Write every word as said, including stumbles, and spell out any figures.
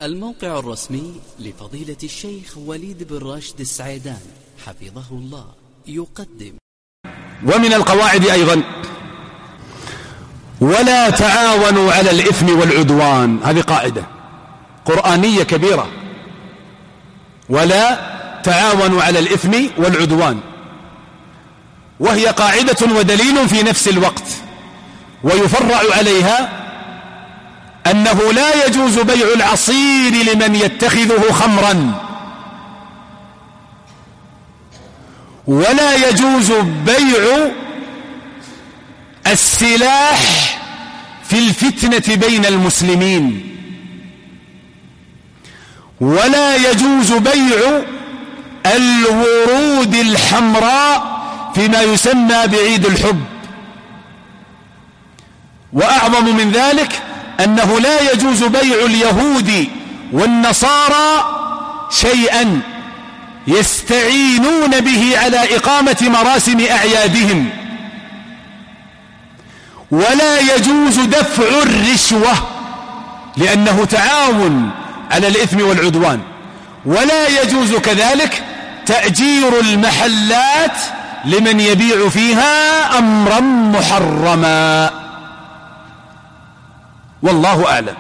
الموقع الرسمي لفضيلة الشيخ وليد بن راشد السعيدان حفظه الله يقدم. ومن القواعد أيضا ولا تعاونوا على الإثم والعدوان، هذه قاعدة قرآنية كبيرة، ولا تعاونوا على الإثم والعدوان، وهي قاعدة ودليل في نفس الوقت، ويفرع عليها أنه لا يجوز بيع العصير لمن يتخذه خمرا، ولا يجوز بيع السلاح في الفتنة بين المسلمين، ولا يجوز بيع الورود الحمراء فيما يسمى بعيد الحب. وأعظم من ذلك أنه لا يجوز بيع اليهود والنصارى شيئا يستعينون به على إقامة مراسم أعيادهم، ولا يجوز دفع الرشوة لأنه تعاون على الإثم والعدوان، ولا يجوز كذلك تأجير المحلات لمن يبيع فيها أمرا محرما، والله أعلم.